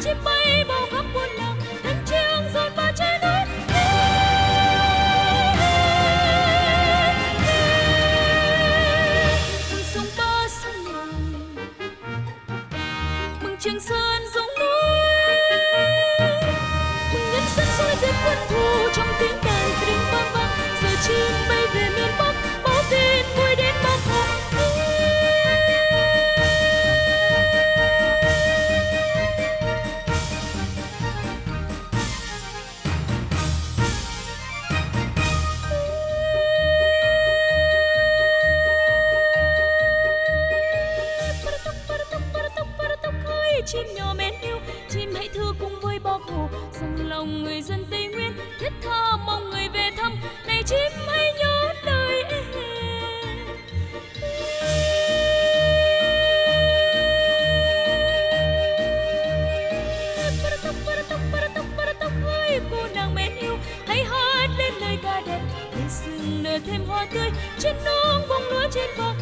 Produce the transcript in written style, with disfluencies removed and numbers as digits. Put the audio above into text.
chim bay bao khắp buôn làng, thanh chiêng rộn và trái núi. Mừng sông Ba sông ngời, mừng Trường Sơn dũng núi, mừng nhân dân soi giết quân thù trong tiếng đàn tiếng vang vang. Giờ chim bay về miền Bắc, báo tin vui đến Bắc Hồ. Chim nhỏ mến yêu, chim hãy thưa cùng với Bác Hồ, dâng lòng người dân Tây Nguyên thiết tha mong người về thăm. Này chim hãy nhớ lời ê hỡi cô nàng mến yêu, hãy hát lên lời ca đẹp để rừng nở thêm hoa tươi trên nương bông lúa trên vàng.